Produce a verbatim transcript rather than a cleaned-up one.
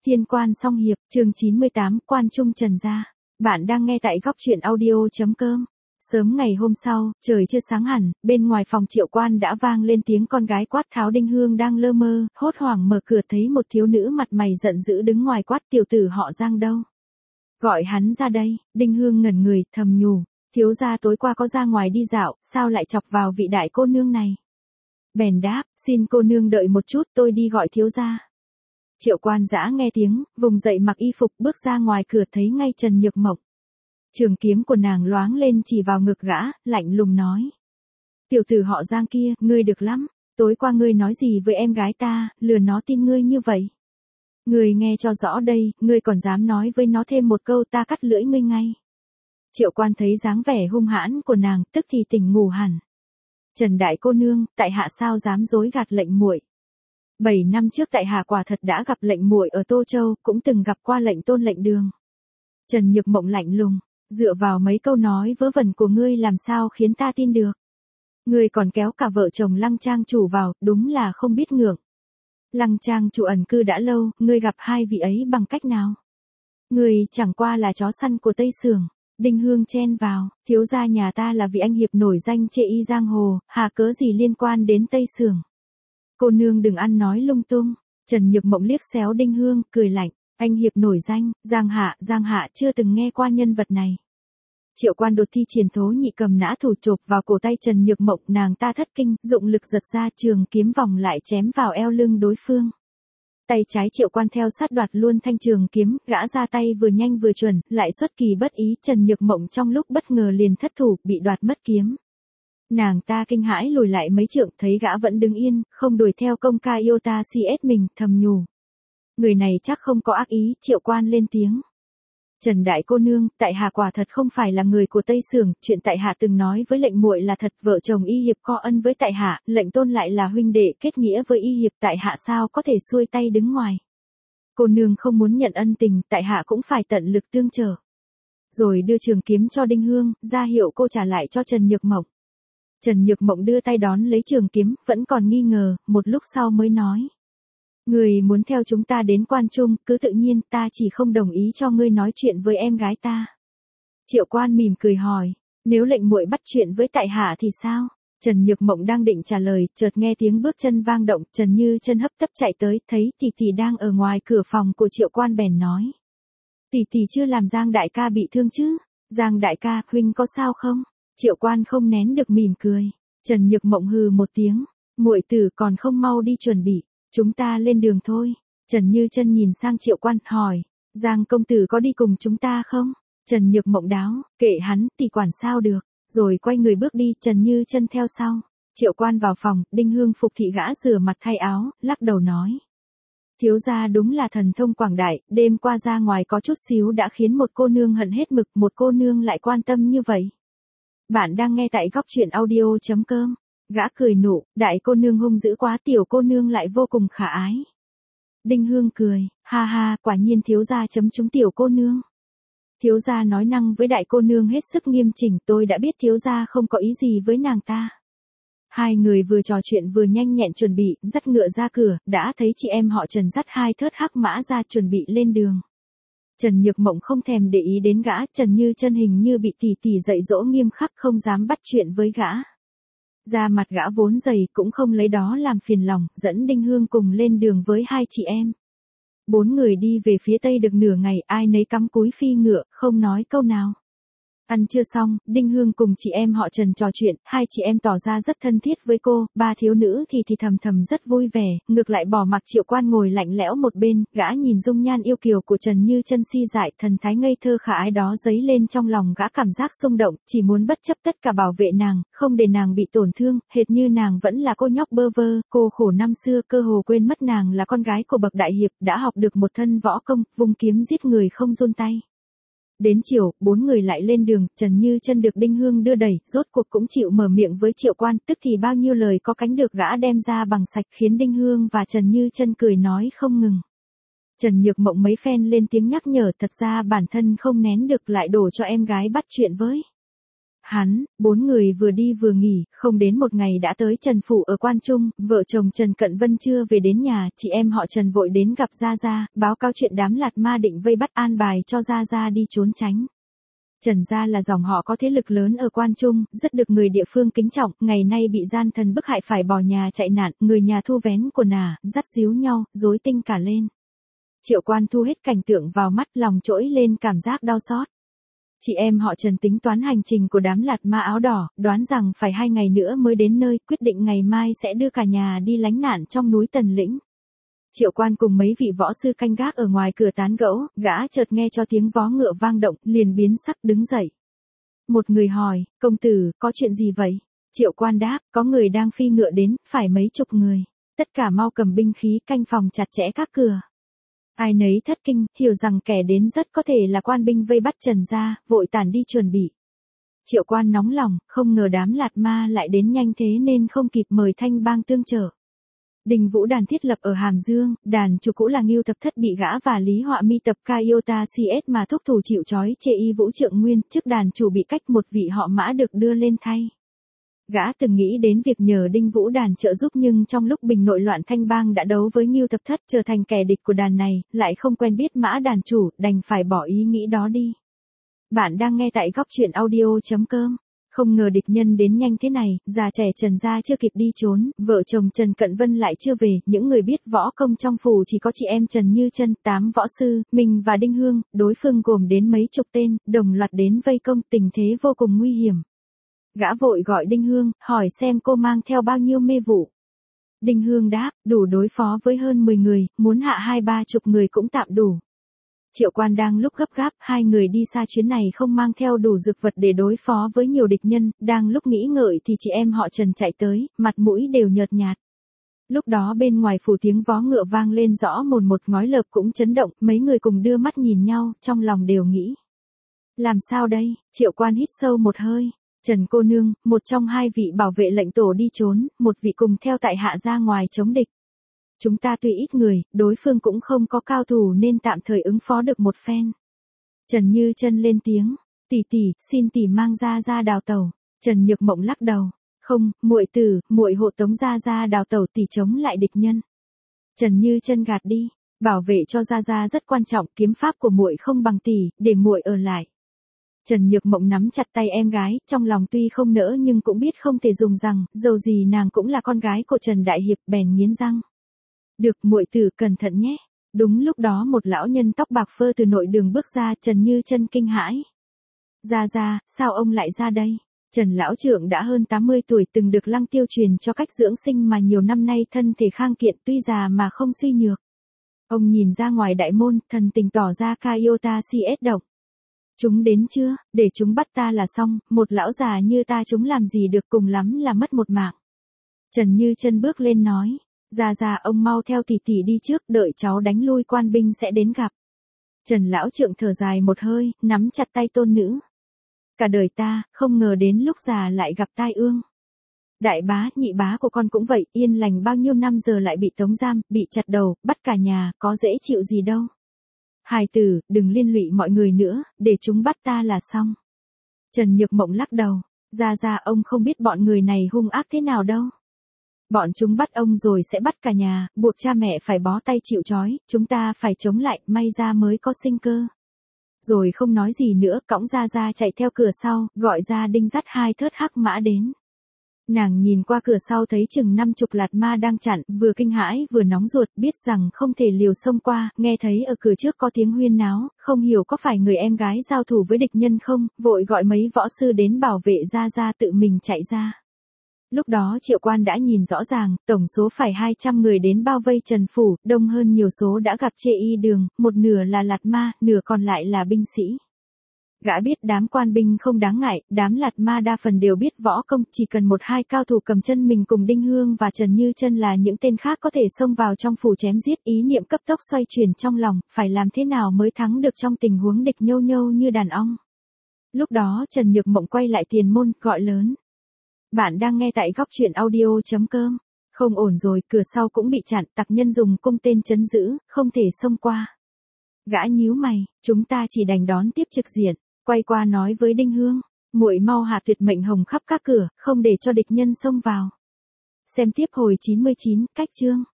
Thiên quan song hiệp, chương chín mươi tám, Quan Trung Trần gia. Bạn đang nghe tại góc truyện audio.com. Sớm ngày hôm sau, trời chưa sáng hẳn, bên ngoài phòng Triệu Quan đã vang lên tiếng con gái quát tháo. Đinh Hương đang lơ mơ, hốt hoảng mở cửa thấy một thiếu nữ mặt mày giận dữ đứng ngoài quát: tiểu tử họ Giang đâu? Gọi hắn ra đây. Đinh Hương ngẩn người, thầm nhủ, thiếu gia tối qua có ra ngoài đi dạo, sao lại chọc vào vị đại cô nương này? Bèn đáp, xin cô nương đợi một chút, tôi đi gọi thiếu gia. Triệu Quan dã nghe tiếng, vùng dậy mặc y phục bước ra ngoài cửa thấy ngay Trần Nhược Mộng. Trường kiếm của nàng loáng lên chỉ vào ngực gã, lạnh lùng nói: tiểu tử họ Giang kia, ngươi được lắm, tối qua ngươi nói gì với em gái ta, lừa nó tin ngươi như vậy. Ngươi nghe cho rõ đây, ngươi còn dám nói với nó thêm một câu ta cắt lưỡi ngươi ngay. Triệu Quan thấy dáng vẻ hung hãn của nàng, tức thì tỉnh ngủ hẳn. Trần đại cô nương, tại hạ sao dám dối gạt lệnh muội. Bảy năm trước tại hạ quả thật đã gặp lệnh muội ở Tô Châu, cũng từng gặp qua lệnh tôn lệnh đường. Trần Nhược Mộng lạnh lùng, dựa vào mấy câu nói vớ vẩn của ngươi làm sao khiến ta tin được. Ngươi còn kéo cả vợ chồng Lăng Trang chủ vào, đúng là không biết ngượng. Lăng Trang chủ ẩn cư đã lâu, ngươi gặp hai vị ấy bằng cách nào? Ngươi chẳng qua là chó săn của Tây Sưởng. Đinh Hương chen vào, thiếu gia nhà ta là vị anh hiệp nổi danh chê y giang hồ, hà cớ gì liên quan đến Tây Sưởng. Cô nương đừng ăn nói lung tung. Trần Nhược Mộng liếc xéo Đinh Hương, cười lạnh, anh hiệp nổi danh, Giang Hạ, Giang Hạ chưa từng nghe qua nhân vật này. Triệu Quan đột thi triển thố nhị cầm nã thủ chộp vào cổ tay Trần Nhược Mộng, nàng ta thất kinh, dụng lực giật ra trường kiếm vòng lại chém vào eo lưng đối phương. Tay trái Triệu Quan theo sát đoạt luôn thanh trường kiếm, gã ra tay vừa nhanh vừa chuẩn, lại xuất kỳ bất ý, Trần Nhược Mộng trong lúc bất ngờ liền thất thủ, bị đoạt mất kiếm. Nàng ta kinh hãi lùi lại mấy trượng, thấy gã vẫn đứng yên, không đuổi theo công ca yêu ta si ết mình, thầm nhủ. Người này chắc không có ác ý. Triệu Quan lên tiếng. Trần đại cô nương, tại hạ quả thật không phải là người của Tây Sưởng, chuyện tại hạ từng nói với lệnh muội là thật, vợ chồng y hiệp có ân với tại hạ, lệnh tôn lại là huynh đệ kết nghĩa với y hiệp, tại hạ sao có thể xuôi tay đứng ngoài. Cô nương không muốn nhận ân tình, tại hạ cũng phải tận lực tương trợ. Rồi đưa trường kiếm cho Đinh Hương, ra hiệu cô trả lại cho Trần Nhược Mộng. Trần Nhược Mộng đưa tay đón lấy trường kiếm, vẫn còn nghi ngờ, một lúc sau mới nói. Người muốn theo chúng ta đến Quan Trung, cứ tự nhiên, ta chỉ không đồng ý cho ngươi nói chuyện với em gái ta. Triệu Quan mỉm cười hỏi, nếu lệnh muội bắt chuyện với tại hạ thì sao? Trần Nhược Mộng đang định trả lời, chợt nghe tiếng bước chân vang động, Trần Như Chân hấp tấp chạy tới, thấy tỷ tỷ đang ở ngoài cửa phòng của Triệu Quan bèn nói. Tỷ tỷ chưa làm Giang đại ca bị thương chứ? Giang đại ca, huynh có sao không? Triệu Quan không nén được mỉm cười. Trần Nhược Mộng hừ một tiếng, muội tử còn không mau đi chuẩn bị, chúng ta lên đường thôi. Trần Như Chân nhìn sang Triệu Quan, hỏi, Giang công tử có đi cùng chúng ta không? Trần Nhược Mộng đáo, kệ hắn, tỷ quản sao được, rồi quay người bước đi, Trần Như Chân theo sau. Triệu Quan vào phòng, Đinh Hương phục thị gã rửa mặt thay áo, lắc đầu nói. Thiếu gia đúng là thần thông quảng đại, đêm qua ra ngoài có chút xíu đã khiến một cô nương hận hết mực, một cô nương lại quan tâm như vậy. Bạn đang nghe tại góc truyện audio.com. Gã cười nụ, đại cô nương hung dữ quá, tiểu cô nương lại vô cùng khả ái. Đinh Hương cười, ha ha, quả nhiên thiếu gia chấm trúng tiểu cô nương. Thiếu gia nói năng với đại cô nương hết sức nghiêm chỉnh, tôi đã biết thiếu gia không có ý gì với nàng ta. Hai người vừa trò chuyện vừa nhanh nhẹn chuẩn bị, dắt ngựa ra cửa, đã thấy chị em họ Trần dắt hai thớt hắc mã ra chuẩn bị lên đường. Trần Nhược Mộng không thèm để ý đến gã, Trần Như Chân hình như bị tỷ tỷ dạy dỗ nghiêm khắc, không dám bắt chuyện với gã. Da mặt gã vốn dày, cũng không lấy đó làm phiền lòng, dẫn Đinh Hương cùng lên đường với hai chị em. Bốn người đi về phía tây được nửa ngày, ai nấy cắm cúi phi ngựa, không nói câu nào. Ăn chưa xong, Đinh Hương cùng chị em họ Trần trò chuyện, hai chị em tỏ ra rất thân thiết với cô, ba thiếu nữ thì thì thầm thầm rất vui vẻ, ngược lại bỏ mặc Triệu Quan ngồi lạnh lẽo một bên, gã nhìn dung nhan yêu kiều của Trần Như Chân si dại, thần thái ngây thơ khả ái đó dấy lên trong lòng gã cảm giác xung động, chỉ muốn bất chấp tất cả bảo vệ nàng, không để nàng bị tổn thương, hệt như nàng vẫn là cô nhóc bơ vơ, cô khổ năm xưa, cơ hồ quên mất nàng là con gái của bậc đại hiệp, đã học được một thân võ công, vung kiếm giết người không run tay. Đến chiều, bốn người lại lên đường, Trần Như Chân được Đinh Hương đưa đẩy, rốt cuộc cũng chịu mở miệng với Triệu Quan, tức thì bao nhiêu lời có cánh được gã đem ra bằng sạch, khiến Đinh Hương và Trần Như Chân cười nói không ngừng. Trần Nhược Mộng mấy phen lên tiếng nhắc nhở, thật ra bản thân không nén được lại đổ cho em gái bắt chuyện với. hắn, bốn người vừa đi vừa nghỉ, không đến một ngày đã tới Trần Phủ ở Quan Trung, vợ chồng Trần Cận Vân chưa về đến nhà, chị em họ Trần vội đến gặp Gia Gia, báo cáo chuyện đám Lạt Ma định vây bắt an bài cho Gia Gia đi trốn tránh. Trần gia là dòng họ có thế lực lớn ở Quan Trung, rất được người địa phương kính trọng, ngày nay bị gian thần bức hại phải bỏ nhà chạy nạn, người nhà thu vén quần ả, dắt díu nhau, rối tinh cả lên. Triệu Quan thu hết cảnh tượng vào mắt, lòng trỗi lên cảm giác đau xót. Chị em họ Trần tính toán hành trình của đám Lạt Ma áo đỏ, đoán rằng phải hai ngày nữa mới đến nơi, quyết định ngày mai sẽ đưa cả nhà đi lánh nạn trong núi Tần Lĩnh. Triệu Quan cùng mấy vị võ sư canh gác ở ngoài cửa tán gẫu, gã chợt nghe cho tiếng vó ngựa vang động, liền biến sắc đứng dậy. Một người hỏi, công tử, có chuyện gì vậy? Triệu Quan đáp, có người đang phi ngựa đến, phải mấy chục người. Tất cả mau cầm binh khí canh phòng chặt chẽ các cửa. Ai nấy thất kinh, hiểu rằng kẻ đến rất có thể là quan binh vây bắt Trần gia, vội tản đi chuẩn bị. Triệu Quan nóng lòng, không ngờ đám Lạt Ma lại đến nhanh thế nên không kịp mời Thanh Bang tương trợ. Đình Vũ đàn thiết lập ở Hàm Dương, đàn chủ cũ là Ngưu Thập Thất bị gã và Lý Họa Mi tập Kaiota xê ét mà thúc thủ chịu trói chê y Vũ Trượng Nguyên, trước đàn chủ bị cách một vị họ Mã được đưa lên thay. Gã từng nghĩ đến việc nhờ Đinh Vũ đàn trợ giúp nhưng trong lúc bình nội loạn Thanh Bang đã đấu với Ngưu Thập Thất trở thành kẻ địch của đàn này, lại không quen biết Mã đàn chủ, đành phải bỏ ý nghĩ đó đi. Bạn đang nghe tại góc truyện audio chấm com. Không ngờ địch nhân đến nhanh thế này, già trẻ Trần gia chưa kịp đi trốn, vợ chồng Trần Cận Vân lại chưa về, những người biết võ công trong phủ chỉ có chị em Trần Như Chân, tám võ sư, mình và Đinh Hương, đối phương gồm đến mấy chục tên, đồng loạt đến vây công, tình thế vô cùng nguy hiểm. Gã vội gọi Đinh Hương, hỏi xem cô mang theo bao nhiêu mê vụ. Đinh Hương đáp, đủ đối phó với hơn mười người, muốn hạ hai ba chục người cũng tạm đủ. Triệu Quan đang lúc gấp gáp, hai người đi xa chuyến này không mang theo đủ dược vật để đối phó với nhiều địch nhân, đang lúc nghĩ ngợi thì chị em họ Trần chạy tới, mặt mũi đều nhợt nhạt. Lúc đó bên ngoài phủ tiếng vó ngựa vang lên rõ mồn một, ngói lợp cũng chấn động, mấy người cùng đưa mắt nhìn nhau, trong lòng đều nghĩ. Làm sao đây? Triệu Quan hít sâu một hơi. Trần cô nương, một trong hai vị bảo vệ lệnh tổ đi trốn, một vị cùng theo tại hạ ra ngoài chống địch. Chúng ta tuy ít người, đối phương cũng không có cao thủ nên tạm thời ứng phó được một phen. Trần Như Chân lên tiếng, tỷ tỷ, xin tỷ mang Gia Gia đào tẩu. Trần Nhược Mộng lắc đầu, không, muội tử, muội hộ tống Gia Gia đào tẩu tỷ chống lại địch nhân. Trần Như Chân gạt đi, bảo vệ cho Gia Gia rất quan trọng, kiếm pháp của muội không bằng tỷ, để muội ở lại. Trần Nhược Mộng nắm chặt tay em gái, trong lòng tuy không nỡ nhưng cũng biết không thể dùng rằng, dầu gì nàng cũng là con gái của Trần Đại Hiệp, bèn nghiến răng. Được, muội tử cẩn thận nhé. Đúng lúc đó một lão nhân tóc bạc phơ từ nội đường bước ra, Trần Như Chân kinh hãi. Gia Gia, sao ông lại ra đây? Trần lão trưởng đã hơn tám mươi tuổi, từng được Lăng Tiêu truyền cho cách dưỡng sinh mà nhiều năm nay thân thể khang kiện, tuy già mà không suy nhược. Ông nhìn ra ngoài đại môn, thần tình tỏ ra Kaiota xê ét động. Chúng đến chưa, để chúng bắt ta là xong, một lão già như ta chúng làm gì được, cùng lắm là mất một mạng. Trần Như Chân bước lên nói. Gia Gia, ông mau theo tỷ tỷ đi trước, đợi cháu đánh lui quan binh sẽ đến gặp. Trần lão trượng thở dài một hơi, nắm chặt tay tôn nữ. Cả đời ta, không ngờ đến lúc già lại gặp tai ương. Đại bá, nhị bá của con cũng vậy, yên lành bao nhiêu năm giờ lại bị tống giam, bị chặt đầu, bắt cả nhà, có dễ chịu gì đâu. Hài tử, đừng liên lụy mọi người nữa, để chúng bắt ta là xong. Trần Nhược Mộng lắc đầu, Gia Gia, ông không biết bọn người này hung ác thế nào đâu. Bọn chúng bắt ông rồi sẽ bắt cả nhà, buộc cha mẹ phải bó tay chịu trói, chúng ta phải chống lại, may ra mới có sinh cơ. Rồi không nói gì nữa, cõng Gia Gia chạy theo cửa sau, gọi ra Đinh dắt hai thớt hắc mã đến. Nàng nhìn qua cửa sau thấy chừng năm chục Lạt Ma đang chặn, vừa kinh hãi vừa nóng ruột, biết rằng không thể liều xông qua, nghe thấy ở cửa trước có tiếng huyên náo, không hiểu có phải người em gái giao thủ với địch nhân không, vội gọi mấy võ sư đến bảo vệ Gia Gia tự mình chạy ra. Lúc đó Triệu Quan đã nhìn rõ ràng, tổng số phải hai trăm người đến bao vây Trần Phủ, đông hơn nhiều số đã gặp chê y đường, một nửa là Lạt Ma, nửa còn lại là binh sĩ. Gã biết đám quan binh không đáng ngại, đám Lạt Ma đa phần đều biết võ công, chỉ cần một hai cao thủ cầm chân mình cùng Đinh Hương và Trần Như Chân là những tên khác có thể xông vào trong phủ chém giết, ý niệm cấp tốc xoay chuyển trong lòng, phải làm thế nào mới thắng được trong tình huống địch nhâu nhâu như đàn ong. Lúc đó Trần Nhược Mộng quay lại tiền môn, gọi lớn. Bạn đang nghe tại góc truyện audio chấm com. Không ổn rồi, cửa sau cũng bị chặn, tặc nhân dùng cung tên trấn giữ, không thể xông qua. Gã nhíu mày, chúng ta chỉ đành đón tiếp trực diện, quay qua nói với Đinh Hương. Muội mau hạ tuyệt mệnh hồng khắp các cửa, không để cho địch nhân xông vào. Xem tiếp hồi chín mươi chín, cách chương.